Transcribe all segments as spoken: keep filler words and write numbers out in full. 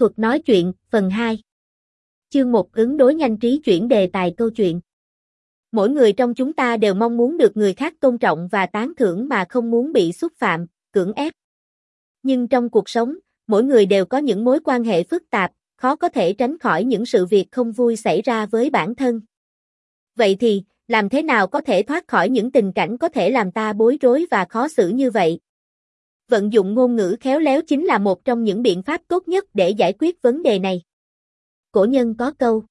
Thuật nói chuyện, phần hai. Chương một ứng đối nhanh trí chuyển đề tài câu chuyện. Mỗi người trong chúng ta đều mong muốn được người khác tôn trọng và tán thưởng mà không muốn bị xúc phạm, cưỡng ép. Nhưng trong cuộc sống, mỗi người đều có những mối quan hệ phức tạp, khó có thể tránh khỏi những sự việc không vui xảy ra với bản thân. Vậy thì, làm thế nào có thể thoát khỏi những tình cảnh có thể làm ta bối rối và khó xử như vậy? Vận dụng ngôn ngữ khéo léo chính là một trong những biện pháp tốt nhất để giải quyết vấn đề này. Cổ nhân có câu: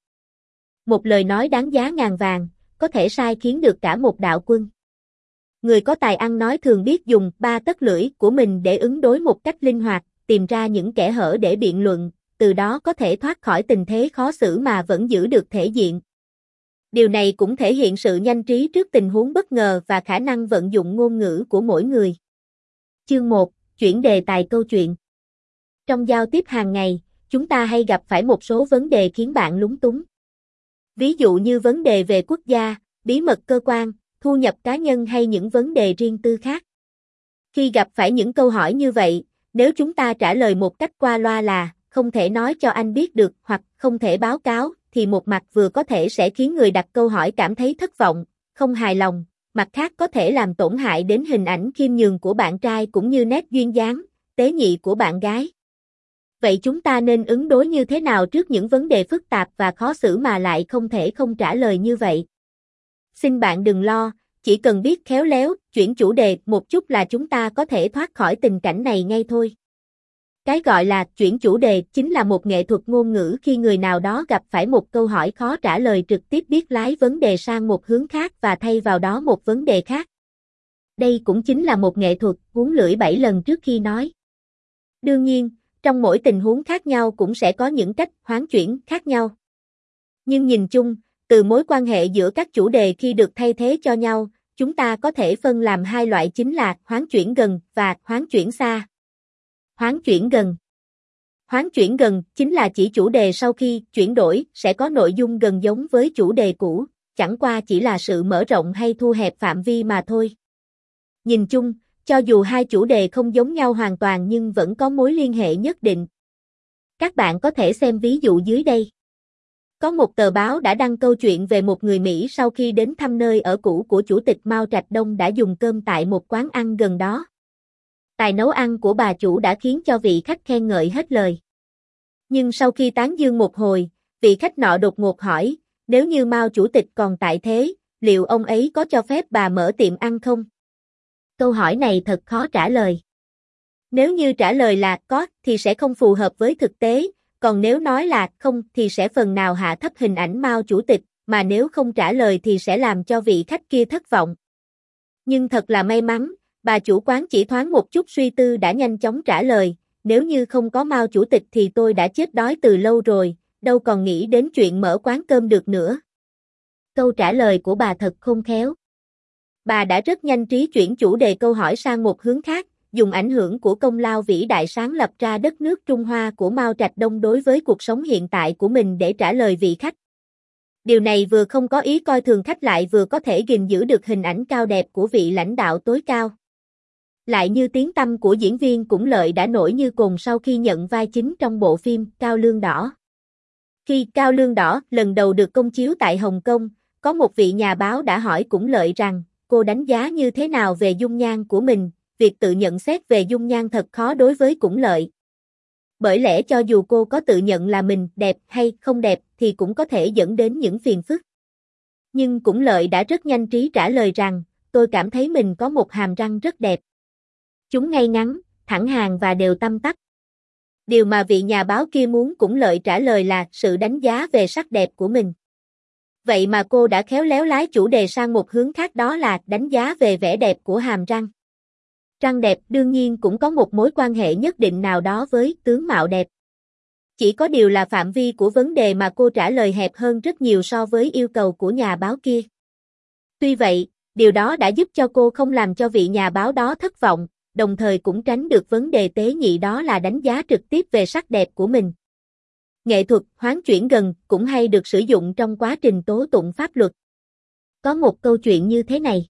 một lời nói đáng giá ngàn vàng, có thể sai khiến được cả một đạo quân. Người có tài ăn nói thường biết dùng ba tấc lưỡi của mình để ứng đối một cách linh hoạt, tìm ra những kẽ hở để biện luận, từ đó có thể thoát khỏi tình thế khó xử mà vẫn giữ được thể diện. Điều này cũng thể hiện sự nhanh trí trước tình huống bất ngờ và khả năng vận dụng ngôn ngữ của mỗi người. Chương một. Chuyển đề tài câu chuyện. Trong giao tiếp hàng ngày, chúng ta hay gặp phải một số vấn đề khiến bạn lúng túng. Ví dụ như vấn đề về quốc gia, bí mật cơ quan, thu nhập cá nhân hay những vấn đề riêng tư khác. Khi gặp phải những câu hỏi như vậy, nếu chúng ta trả lời một cách qua loa là không thể nói cho anh biết được hoặc không thể báo cáo, thì một mặt vừa có thể sẽ khiến người đặt câu hỏi cảm thấy thất vọng, không hài lòng, mặt khác có thể làm tổn hại đến hình ảnh khiêm nhường của bạn trai cũng như nét duyên dáng, tế nhị của bạn gái. Vậy chúng ta nên ứng đối như thế nào trước những vấn đề phức tạp và khó xử mà lại không thể không trả lời như vậy? Xin bạn đừng lo, chỉ cần biết khéo léo, chuyển chủ đề một chút là chúng ta có thể thoát khỏi tình cảnh này ngay thôi. Cái gọi là chuyển chủ đề chính là một nghệ thuật ngôn ngữ khi người nào đó gặp phải một câu hỏi khó trả lời trực tiếp biết lái vấn đề sang một hướng khác và thay vào đó một vấn đề khác. Đây cũng chính là một nghệ thuật uốn lưỡi bảy lần trước khi nói. Đương nhiên, trong mỗi tình huống khác nhau cũng sẽ có những cách hoán chuyển khác nhau. Nhưng nhìn chung, từ mối quan hệ giữa các chủ đề khi được thay thế cho nhau, chúng ta có thể phân làm hai loại chính là hoán chuyển gần và hoán chuyển xa. Hoán chuyển gần. Hoán chuyển gần chính là chỉ chủ đề sau khi chuyển đổi sẽ có nội dung gần giống với chủ đề cũ, chẳng qua chỉ là sự mở rộng hay thu hẹp phạm vi mà thôi. Nhìn chung, cho dù hai chủ đề không giống nhau hoàn toàn nhưng vẫn có mối liên hệ nhất định. Các bạn có thể xem ví dụ dưới đây. Có một tờ báo đã đăng câu chuyện về một người Mỹ sau khi đến thăm nơi ở cũ của Chủ tịch Mao Trạch Đông đã dùng cơm tại một quán ăn gần đó. Tài nấu ăn của bà chủ đã khiến cho vị khách khen ngợi hết lời. Nhưng sau khi tán dương một hồi, vị khách nọ đột ngột hỏi, nếu như Mao Chủ tịch còn tại thế, liệu ông ấy có cho phép bà mở tiệm ăn không? Câu hỏi này thật khó trả lời. Nếu như trả lời là có thì sẽ không phù hợp với thực tế, còn nếu nói là không thì sẽ phần nào hạ thấp hình ảnh Mao Chủ tịch, mà nếu không trả lời thì sẽ làm cho vị khách kia thất vọng. Nhưng thật là may mắn, bà chủ quán chỉ thoáng một chút suy tư đã nhanh chóng trả lời, nếu như không có Mao Chủ tịch thì tôi đã chết đói từ lâu rồi, đâu còn nghĩ đến chuyện mở quán cơm được nữa. Câu trả lời của bà thật khôn khéo. Bà đã rất nhanh trí chuyển chủ đề câu hỏi sang một hướng khác, dùng ảnh hưởng của công lao vĩ đại sáng lập ra đất nước Trung Hoa của Mao Trạch Đông đối với cuộc sống hiện tại của mình để trả lời vị khách. Điều này vừa không có ý coi thường khách lại vừa có thể gìn giữ được hình ảnh cao đẹp của vị lãnh đạo tối cao. Lại như tiếng tăm của diễn viên Cũng Lợi đã nổi như cồn sau khi nhận vai chính trong bộ phim Cao Lương Đỏ. Khi Cao Lương Đỏ lần đầu được công chiếu tại Hồng Kông, có một vị nhà báo đã hỏi Cũng Lợi rằng, cô đánh giá như thế nào về dung nhan của mình, việc tự nhận xét về dung nhan thật khó đối với Cũng Lợi. Bởi lẽ cho dù cô có tự nhận là mình đẹp hay không đẹp thì cũng có thể dẫn đến những phiền phức. Nhưng Cũng Lợi đã rất nhanh trí trả lời rằng, tôi cảm thấy mình có một hàm răng rất đẹp. Chúng ngay ngắn, thẳng hàng và đều tăm tắp. Điều mà vị nhà báo kia muốn Cũng Lợi trả lời là sự đánh giá về sắc đẹp của mình. Vậy mà cô đã khéo léo lái chủ đề sang một hướng khác, đó là đánh giá về vẻ đẹp của hàm răng. Răng đẹp đương nhiên cũng có một mối quan hệ nhất định nào đó với tướng mạo đẹp. Chỉ có điều là phạm vi của vấn đề mà cô trả lời hẹp hơn rất nhiều so với yêu cầu của nhà báo kia. Tuy vậy, điều đó đã giúp cho cô không làm cho vị nhà báo đó thất vọng, đồng thời cũng tránh được vấn đề tế nhị đó là đánh giá trực tiếp về sắc đẹp của mình. Nghệ thuật hoán chuyển gần cũng hay được sử dụng trong quá trình tố tụng pháp luật. Có một câu chuyện như thế này.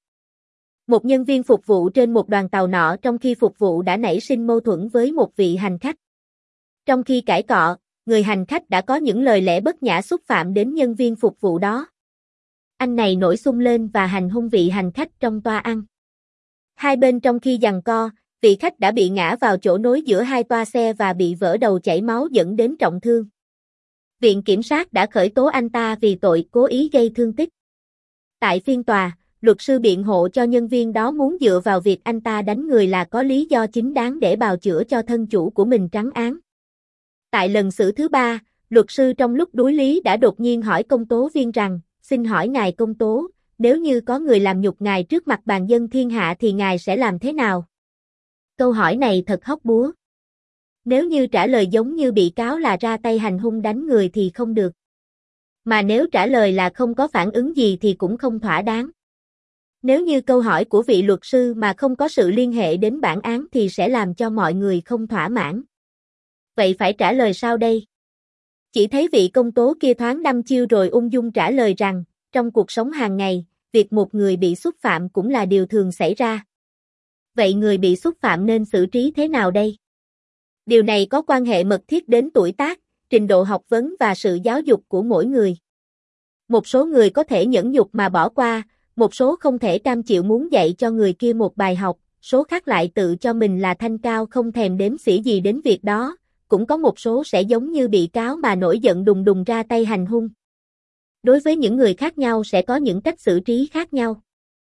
Một nhân viên phục vụ trên một đoàn tàu nọ trong khi phục vụ đã nảy sinh mâu thuẫn với một vị hành khách. Trong khi cãi cọ, người hành khách đã có những lời lẽ bất nhã xúc phạm đến nhân viên phục vụ đó. Anh này nổi xung lên và hành hung vị hành khách trong toa ăn. Hai bên trong khi giằng co, vị khách đã bị ngã vào chỗ nối giữa hai toa xe và bị vỡ đầu chảy máu dẫn đến trọng thương. Viện kiểm sát đã khởi tố anh ta vì tội cố ý gây thương tích. Tại phiên tòa, luật sư biện hộ cho nhân viên đó muốn dựa vào việc anh ta đánh người là có lý do chính đáng để bào chữa cho thân chủ của mình trắng án. Tại lần xử thứ ba, luật sư trong lúc đối lý đã đột nhiên hỏi công tố viên rằng, xin hỏi ngài công tố, nếu như có người làm nhục ngài trước mặt bàn dân thiên hạ thì ngài sẽ làm thế nào? Câu hỏi này thật hóc búa. Nếu như trả lời giống như bị cáo là ra tay hành hung đánh người thì không được. Mà nếu trả lời là không có phản ứng gì thì cũng không thỏa đáng. Nếu như câu hỏi của vị luật sư mà không có sự liên hệ đến bản án thì sẽ làm cho mọi người không thỏa mãn. Vậy phải trả lời sao đây? Chỉ thấy vị công tố kia thoáng đăm chiêu rồi ung dung trả lời rằng, trong cuộc sống hàng ngày, việc một người bị xúc phạm cũng là điều thường xảy ra. Vậy người bị xúc phạm nên xử trí thế nào đây? Điều này có quan hệ mật thiết đến tuổi tác, trình độ học vấn và sự giáo dục của mỗi người. Một số người có thể nhẫn nhục mà bỏ qua, một số không thể cam chịu muốn dạy cho người kia một bài học, số khác lại tự cho mình là thanh cao không thèm đếm xỉa gì đến việc đó, cũng có một số sẽ giống như bị cáo mà nổi giận đùng đùng ra tay hành hung. Đối với những người khác nhau sẽ có những cách xử trí khác nhau.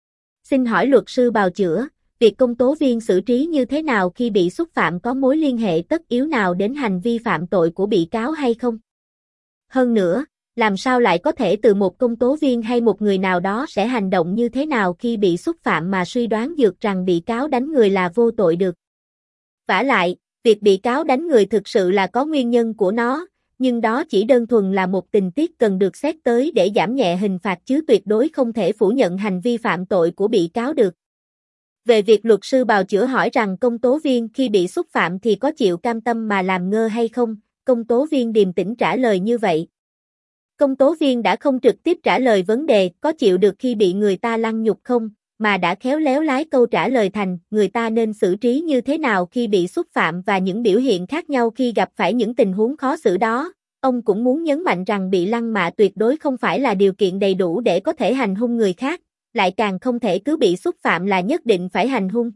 Xin hỏi luật sư bào chữa, việc công tố viên xử trí như thế nào khi bị xúc phạm có mối liên hệ tất yếu nào đến hành vi phạm tội của bị cáo hay không? Hơn nữa, làm sao lại có thể từ một công tố viên hay một người nào đó sẽ hành động như thế nào khi bị xúc phạm mà suy đoán dược rằng bị cáo đánh người là vô tội được? Vả lại, việc bị cáo đánh người thực sự là có nguyên nhân của nó, nhưng đó chỉ đơn thuần là một tình tiết cần được xét tới để giảm nhẹ hình phạt chứ tuyệt đối không thể phủ nhận hành vi phạm tội của bị cáo được. Về việc luật sư bào chữa hỏi rằng công tố viên khi bị xúc phạm thì có chịu cam tâm mà làm ngơ hay không, công tố viên điềm tĩnh trả lời như vậy. Công tố viên đã không trực tiếp trả lời vấn đề có chịu được khi bị người ta lăng nhục không, mà đã khéo léo lái câu trả lời thành người ta nên xử trí như thế nào khi bị xúc phạm và những biểu hiện khác nhau khi gặp phải những tình huống khó xử đó. Ông cũng muốn nhấn mạnh rằng bị lăng mạ tuyệt đối không phải là điều kiện đầy đủ để có thể hành hung người khác, lại càng không thể cứ bị xúc phạm là nhất định phải hành hung.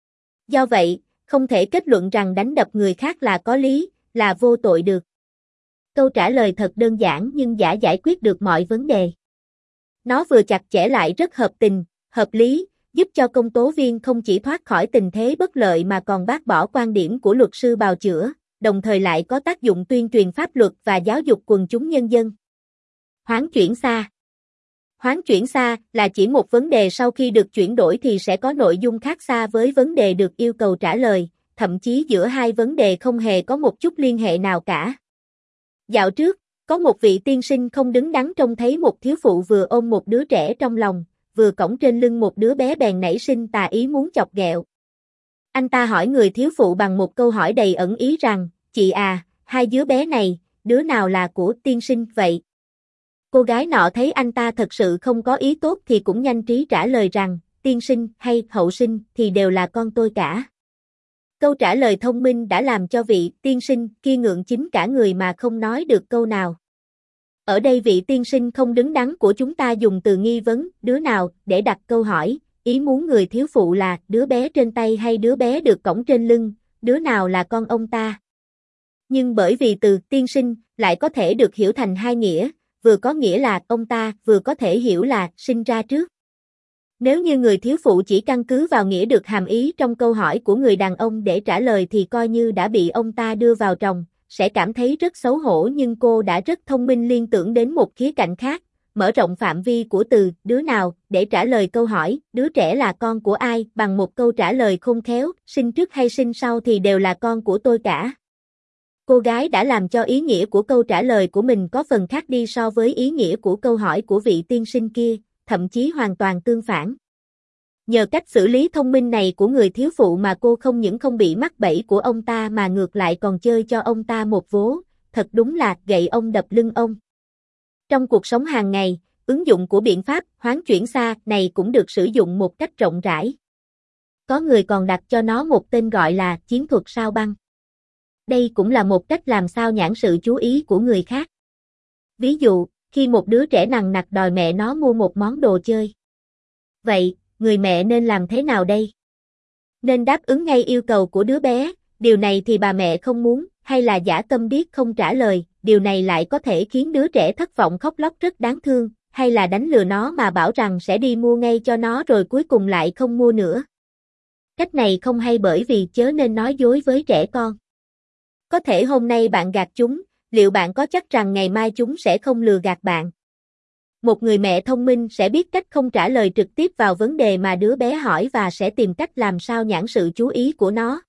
Do vậy, không thể kết luận rằng đánh đập người khác là có lý, là vô tội được. Câu trả lời thật đơn giản nhưng đã giải quyết được mọi vấn đề. Nó vừa chặt chẽ lại rất hợp tình, hợp lý, giúp cho công tố viên không chỉ thoát khỏi tình thế bất lợi mà còn bác bỏ quan điểm của luật sư bào chữa, đồng thời lại có tác dụng tuyên truyền pháp luật và giáo dục quần chúng nhân dân. Hoán chuyển xa. Hoán chuyển xa là chỉ một vấn đề sau khi được chuyển đổi thì sẽ có nội dung khác xa với vấn đề được yêu cầu trả lời, thậm chí giữa hai vấn đề không hề có một chút liên hệ nào cả. Dạo trước, có một vị tiên sinh không đứng đắn trông thấy một thiếu phụ vừa ôm một đứa trẻ trong lòng, vừa cõng trên lưng một đứa bé bèn nảy sinh tà ý muốn chọc ghẹo. Anh ta hỏi người thiếu phụ bằng một câu hỏi đầy ẩn ý rằng, chị à, hai đứa bé này, đứa nào là của tiên sinh vậy? Cô gái nọ thấy anh ta thật sự không có ý tốt thì cũng nhanh trí trả lời rằng, tiên sinh hay hậu sinh thì đều là con tôi cả. Câu trả lời thông minh đã làm cho vị tiên sinh kia ngượng chín cả người mà không nói được câu nào. Ở đây vị tiên sinh không đứng đắn của chúng ta dùng từ nghi vấn, đứa nào, để đặt câu hỏi, ý muốn người thiếu phụ là đứa bé trên tay hay đứa bé được cõng trên lưng, đứa nào là con ông ta. Nhưng bởi vì từ tiên sinh lại có thể được hiểu thành hai nghĩa, vừa có nghĩa là ông ta, vừa có thể hiểu là sinh ra trước. Nếu như người thiếu phụ chỉ căn cứ vào nghĩa được hàm ý trong câu hỏi của người đàn ông để trả lời thì coi như đã bị ông ta đưa vào tròng, sẽ cảm thấy rất xấu hổ, nhưng cô đã rất thông minh liên tưởng đến một khía cạnh khác, mở rộng phạm vi của từ đứa nào để trả lời câu hỏi đứa trẻ là con của ai bằng một câu trả lời khôn khéo, sinh trước hay sinh sau thì đều là con của tôi cả. Cô gái đã làm cho ý nghĩa của câu trả lời của mình có phần khác đi so với ý nghĩa của câu hỏi của vị tiên sinh kia, thậm chí hoàn toàn tương phản. Nhờ cách xử lý thông minh này của người thiếu phụ mà cô không những không bị mắc bẫy của ông ta mà ngược lại còn chơi cho ông ta một vố, thật đúng là gậy ông đập lưng ông. Trong cuộc sống hàng ngày, ứng dụng của biện pháp hoán chuyển xa này cũng được sử dụng một cách rộng rãi. Có người còn đặt cho nó một tên gọi là chiến thuật sao băng. Đây cũng là một cách làm sao nhãn sự chú ý của người khác. Ví dụ, khi một đứa trẻ nằng nặc đòi mẹ nó mua một món đồ chơi. Vậy, người mẹ nên làm thế nào đây? Nên đáp ứng ngay yêu cầu của đứa bé, điều này thì bà mẹ không muốn, hay là giả câm điếc không trả lời, điều này lại có thể khiến đứa trẻ thất vọng khóc lóc rất đáng thương, hay là đánh lừa nó mà bảo rằng sẽ đi mua ngay cho nó rồi cuối cùng lại không mua nữa. Cách này không hay bởi vì chớ nên nói dối với trẻ con. Có thể hôm nay bạn gạt chúng, liệu bạn có chắc rằng ngày mai chúng sẽ không lừa gạt bạn? Một người mẹ thông minh sẽ biết cách không trả lời trực tiếp vào vấn đề mà đứa bé hỏi và sẽ tìm cách làm sao nhãn sự chú ý của nó.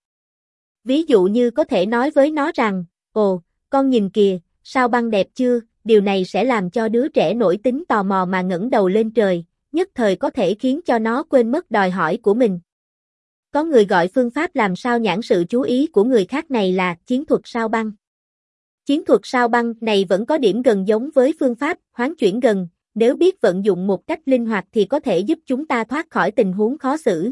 Ví dụ như có thể nói với nó rằng, ồ, con nhìn kìa, sao băng đẹp chưa, điều này sẽ làm cho đứa trẻ nổi tính tò mò mà ngẩng đầu lên trời, nhất thời có thể khiến cho nó quên mất đòi hỏi của mình. Có người gọi phương pháp làm sao nhãn sự chú ý của người khác này là chiến thuật sao băng. Chiến thuật sao băng này vẫn có điểm gần giống với phương pháp hoán chuyển gần, nếu biết vận dụng một cách linh hoạt thì có thể giúp chúng ta thoát khỏi tình huống khó xử.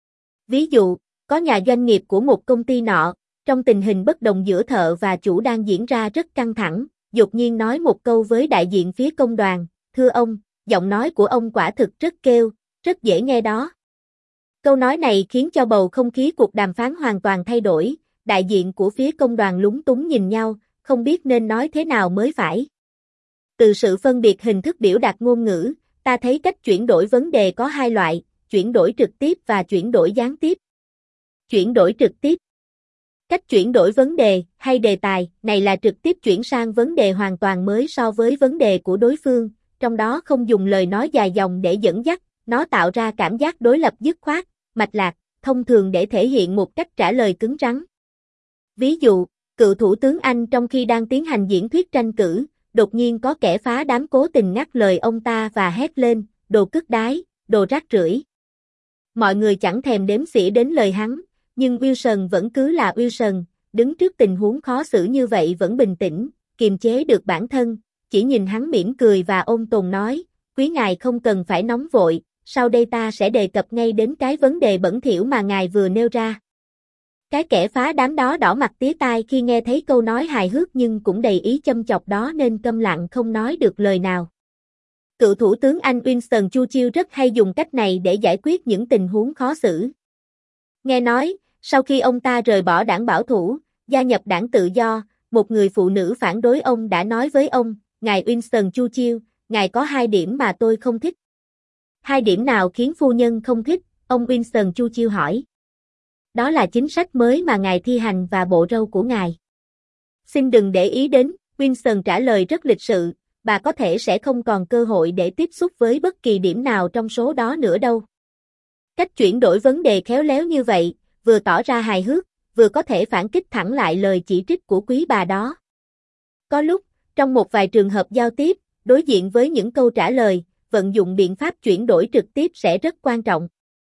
Ví dụ, có nhà doanh nghiệp của một công ty nọ, trong tình hình bất đồng giữa thợ và chủ đang diễn ra rất căng thẳng, đột nhiên nói một câu với đại diện phía công đoàn, thưa ông, giọng nói của ông quả thực rất kêu, rất dễ nghe đó. Câu nói này khiến cho bầu không khí cuộc đàm phán hoàn toàn thay đổi, đại diện của phía công đoàn lúng túng nhìn nhau, không biết nên nói thế nào mới phải. Từ sự phân biệt hình thức biểu đạt ngôn ngữ, ta thấy cách chuyển đổi vấn đề có hai loại, chuyển đổi trực tiếp và chuyển đổi gián tiếp. Chuyển đổi trực tiếp. Cách chuyển đổi vấn đề hay đề tài này là trực tiếp chuyển sang vấn đề hoàn toàn mới so với vấn đề của đối phương, trong đó không dùng lời nói dài dòng để dẫn dắt, nó tạo ra cảm giác đối lập dứt khoát, mạch lạc, thông thường để thể hiện một cách trả lời cứng rắn. Ví dụ, cựu thủ tướng Anh trong khi đang tiến hành diễn thuyết tranh cử, đột nhiên có kẻ phá đám cố tình ngắt lời ông ta và hét lên, đồ cứt đái, đồ rác rưởi. Mọi người chẳng thèm đếm xỉa đến lời hắn, nhưng Wilson vẫn cứ là Wilson, đứng trước tình huống khó xử như vậy vẫn bình tĩnh, kiềm chế được bản thân, chỉ nhìn hắn mỉm cười và ôn tồn nói, quý ngài không cần phải nóng vội, sau đây ta sẽ đề cập ngay đến cái vấn đề bẩn thỉu mà ngài vừa nêu ra. Cái kẻ phá đám đó đỏ mặt tía tai khi nghe thấy câu nói hài hước nhưng cũng đầy ý châm chọc đó nên câm lặng không nói được lời nào. Cựu thủ tướng Anh Winston Churchill rất hay dùng cách này để giải quyết những tình huống khó xử. Nghe nói, sau khi ông ta rời bỏ đảng bảo thủ, gia nhập đảng tự do, một người phụ nữ phản đối ông đã nói với ông, ngài Winston Churchill, ngài có hai điểm mà tôi không thích. Hai điểm nào khiến phu nhân không thích? Ông Winston Churchill hỏi. Đó là chính sách mới mà ngài thi hành và bộ râu của ngài. Xin đừng để ý đến, Winston trả lời rất lịch sự, bà có thể sẽ không còn cơ hội để tiếp xúc với bất kỳ điểm nào trong số đó nữa đâu. Cách chuyển đổi vấn đề khéo léo như vậy, vừa tỏ ra hài hước, vừa có thể phản kích thẳng lại lời chỉ trích của quý bà đó. Có lúc, trong một vài trường hợp giao tiếp, đối diện với những câu trả lời, vận dụng biện pháp chuyển đổi trực tiếp sẽ rất quan trọng.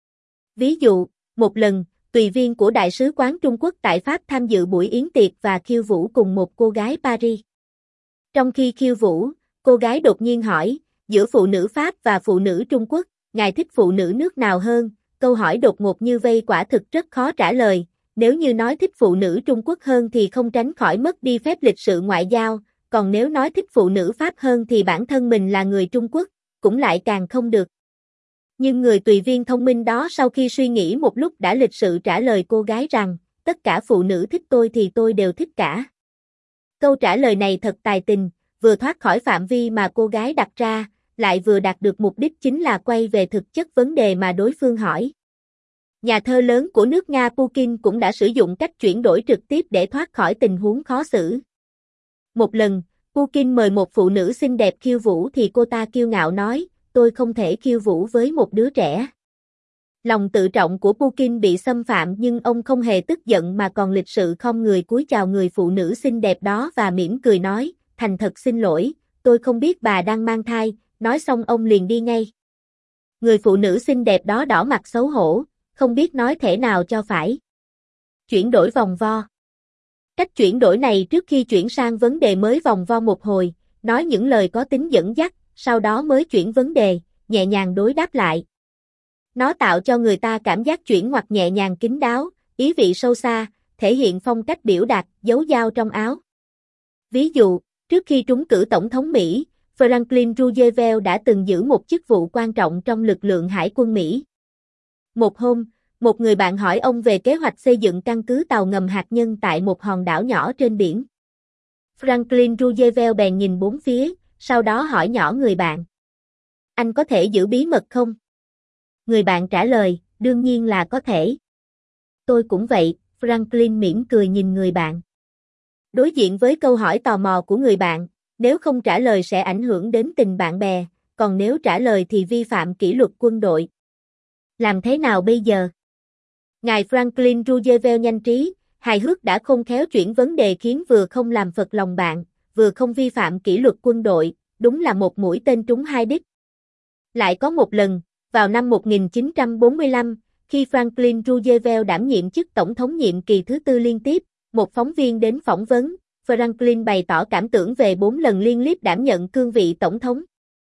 Ví dụ, một lần, tùy viên của Đại sứ quán Trung Quốc tại Pháp tham dự buổi yến tiệc và khiêu vũ cùng một cô gái Paris. Trong khi khiêu vũ, cô gái đột nhiên hỏi, giữa phụ nữ Pháp và phụ nữ Trung Quốc, ngài thích phụ nữ nước nào hơn? Câu hỏi đột ngột như vây quả thực rất khó trả lời, nếu như nói thích phụ nữ Trung Quốc hơn thì không tránh khỏi mất đi phép lịch sự ngoại giao, còn nếu nói thích phụ nữ Pháp hơn thì bản thân mình là người Trung Quốc, cũng lại càng không được. Nhưng người tùy viên thông minh đó sau khi suy nghĩ một lúc đã lịch sự trả lời cô gái rằng, tất cả phụ nữ thích tôi thì tôi đều thích cả. Câu trả lời này thật tài tình, vừa thoát khỏi phạm vi mà cô gái đặt ra, lại vừa đạt được mục đích chính là quay về thực chất vấn đề mà đối phương hỏi. Nhà thơ lớn của nước Nga Pushkin cũng đã sử dụng cách chuyển đổi trực tiếp để thoát khỏi tình huống khó xử. Một lần, Pushkin mời một phụ nữ xinh đẹp khiêu vũ thì cô ta kiêu ngạo nói, tôi không thể khiêu vũ với một đứa trẻ. Lòng tự trọng của Pushkin bị xâm phạm nhưng ông không hề tức giận mà còn lịch sự khom người cúi chào người phụ nữ xinh đẹp đó và mỉm cười nói, thành thật xin lỗi, tôi không biết bà đang mang thai, nói xong ông liền đi ngay. Người phụ nữ xinh đẹp đó đỏ mặt xấu hổ, không biết nói thế nào cho phải. Chuyển đổi vòng vo. Cách chuyển đổi này trước khi chuyển sang vấn đề mới vòng vo một hồi, nói những lời có tính dẫn dắt, sau đó mới chuyển vấn đề, nhẹ nhàng đối đáp lại. Nó tạo cho người ta cảm giác chuyển ngoặt nhẹ nhàng kín đáo, ý vị sâu xa, thể hiện phong cách biểu đạt, giấu dao trong áo. Ví dụ, trước khi trúng cử tổng thống Mỹ, Franklin Roosevelt đã từng giữ một chức vụ quan trọng trong lực lượng hải quân Mỹ. Một hôm, một người bạn hỏi ông về kế hoạch xây dựng căn cứ tàu ngầm hạt nhân tại một hòn đảo nhỏ trên biển. Franklin Roosevelt bèn nhìn bốn phía, sau đó hỏi nhỏ người bạn. Anh có thể giữ bí mật không? Người bạn trả lời, đương nhiên là có thể. Tôi cũng vậy, Franklin mỉm cười nhìn người bạn. Đối diện với câu hỏi tò mò của người bạn, nếu không trả lời sẽ ảnh hưởng đến tình bạn bè, còn nếu trả lời thì vi phạm kỷ luật quân đội. Làm thế nào bây giờ? Ngài Franklin Roosevelt nhanh trí, hài hước đã khôn khéo chuyển vấn đề khiến vừa không làm phật lòng bạn, vừa không vi phạm kỷ luật quân đội, đúng là một mũi tên trúng hai đích. Lại có một lần, vào năm một nghìn chín trăm bốn mươi lăm, khi Franklin Roosevelt đảm nhiệm chức tổng thống nhiệm kỳ thứ tư liên tiếp, một phóng viên đến phỏng vấn, Franklin bày tỏ cảm tưởng về bốn lần liên tiếp đảm nhận cương vị tổng thống.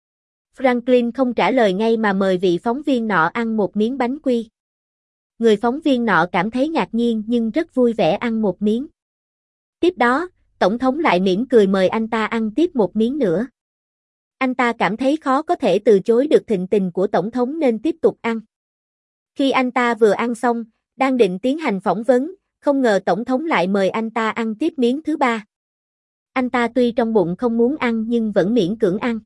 Franklin không trả lời ngay mà mời vị phóng viên nọ ăn một miếng bánh quy. Người phóng viên nọ cảm thấy ngạc nhiên nhưng rất vui vẻ ăn một miếng. Tiếp đó, tổng thống lại mỉm cười mời anh ta ăn tiếp một miếng nữa. Anh ta cảm thấy khó có thể từ chối được thịnh tình của tổng thống nên tiếp tục ăn. Khi anh ta vừa ăn xong, đang định tiến hành phỏng vấn, không ngờ tổng thống lại mời anh ta ăn tiếp miếng thứ ba. Anh ta tuy trong bụng không muốn ăn nhưng vẫn miễn cưỡng ăn.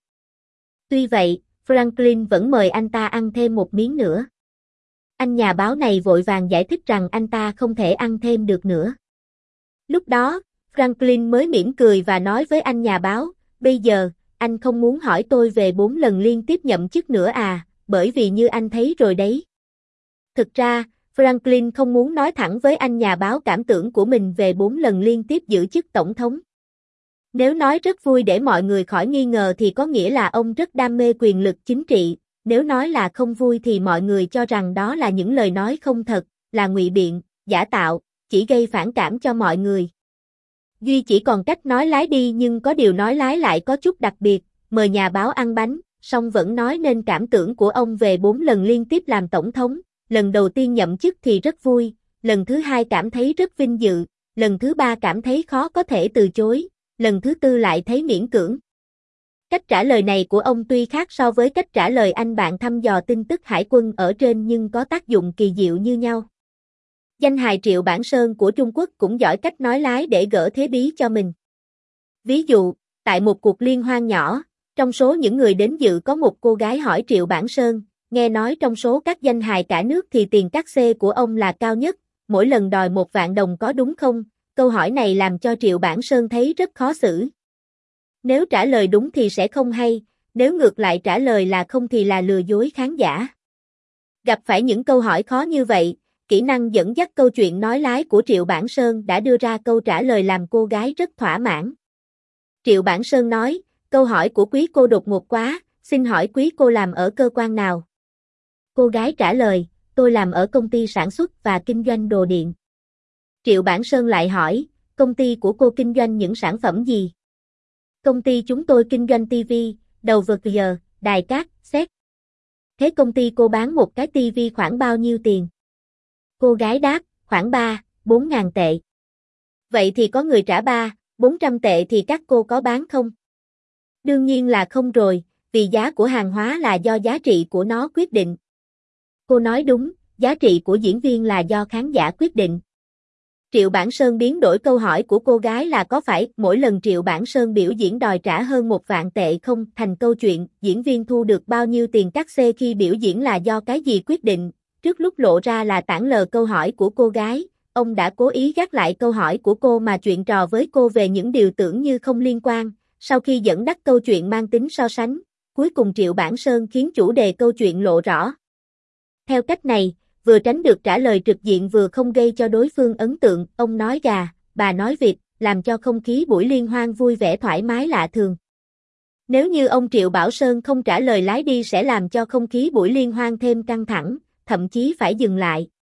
Tuy vậy, Franklin vẫn mời anh ta ăn thêm một miếng nữa. Anh nhà báo này vội vàng giải thích rằng anh ta không thể ăn thêm được nữa. Lúc đó, Franklin mới mỉm cười và nói với anh nhà báo, bây giờ, anh không muốn hỏi tôi về bốn lần liên tiếp nhậm chức nữa à, bởi vì như anh thấy rồi đấy. Thực ra, Franklin không muốn nói thẳng với anh nhà báo cảm tưởng của mình về bốn lần liên tiếp giữ chức tổng thống. Nếu nói rất vui để mọi người khỏi nghi ngờ thì có nghĩa là ông rất đam mê quyền lực chính trị, nếu nói là không vui thì mọi người cho rằng đó là những lời nói không thật, là ngụy biện, giả tạo, chỉ gây phản cảm cho mọi người. Duy chỉ còn cách nói lái đi nhưng có điều nói lái lại có chút đặc biệt, mời nhà báo ăn bánh, song vẫn nói nên cảm tưởng của ông về bốn lần liên tiếp làm tổng thống, lần đầu tiên nhậm chức thì rất vui, lần thứ hai cảm thấy rất vinh dự, lần thứ ba cảm thấy khó có thể từ chối, lần thứ tư lại thấy miễn cưỡng. Cách trả lời này của ông tuy khác so với cách trả lời anh bạn thăm dò tin tức hải quân ở trên nhưng có tác dụng kỳ diệu như nhau. Danh hài Triệu Bản Sơn của Trung Quốc cũng giỏi cách nói lái để gỡ thế bí cho mình. Ví dụ, tại một cuộc liên hoan nhỏ, trong số những người đến dự có một cô gái hỏi Triệu Bản Sơn, nghe nói trong số các danh hài cả nước thì tiền cát xê của ông là cao nhất, mỗi lần đòi một vạn đồng có đúng không? Câu hỏi này làm cho Triệu Bản Sơn thấy rất khó xử. Nếu trả lời đúng thì sẽ không hay, nếu ngược lại trả lời là không thì là lừa dối khán giả. Gặp phải những câu hỏi khó như vậy, kỹ năng dẫn dắt câu chuyện nói lái của Triệu Bản Sơn đã đưa ra câu trả lời làm cô gái rất thỏa mãn. Triệu Bản Sơn nói, câu hỏi của quý cô đột ngột quá, xin hỏi quý cô làm ở cơ quan nào? Cô gái trả lời, tôi làm ở công ty sản xuất và kinh doanh đồ điện. Triệu Bản Sơn lại hỏi, công ty của cô kinh doanh những sản phẩm gì? Công ty chúng tôi kinh doanh tivi, đầu vật giờ, đài cát, xét. Thế công ty cô bán một cái tivi khoảng bao nhiêu tiền? Cô gái đáp, khoảng ba, bốn ngàn tệ. Vậy thì có người trả ba, bốn trăm tệ thì các cô có bán không? Đương nhiên là không rồi, vì giá của hàng hóa là do giá trị của nó quyết định. Cô nói đúng, giá trị của diễn viên là do khán giả quyết định. Triệu Bản Sơn biến đổi câu hỏi của cô gái là có phải mỗi lần Triệu Bản Sơn biểu diễn đòi trả hơn một vạn tệ không thành câu chuyện diễn viên thu được bao nhiêu tiền cát xê khi biểu diễn là do cái gì quyết định. Trước lúc lộ ra là tản lờ câu hỏi của cô gái, ông đã cố ý gác lại câu hỏi của cô mà chuyện trò với cô về những điều tưởng như không liên quan. Sau khi dẫn dắt câu chuyện mang tính so sánh, cuối cùng Triệu Bản Sơn khiến chủ đề câu chuyện lộ rõ. Theo cách này, vừa tránh được trả lời trực diện vừa không gây cho đối phương ấn tượng, ông nói gà, bà nói vịt, làm cho không khí buổi liên hoan vui vẻ thoải mái lạ thường. Nếu như ông Triệu Bảo Sơn không trả lời lái đi sẽ làm cho không khí buổi liên hoan thêm căng thẳng, thậm chí phải dừng lại.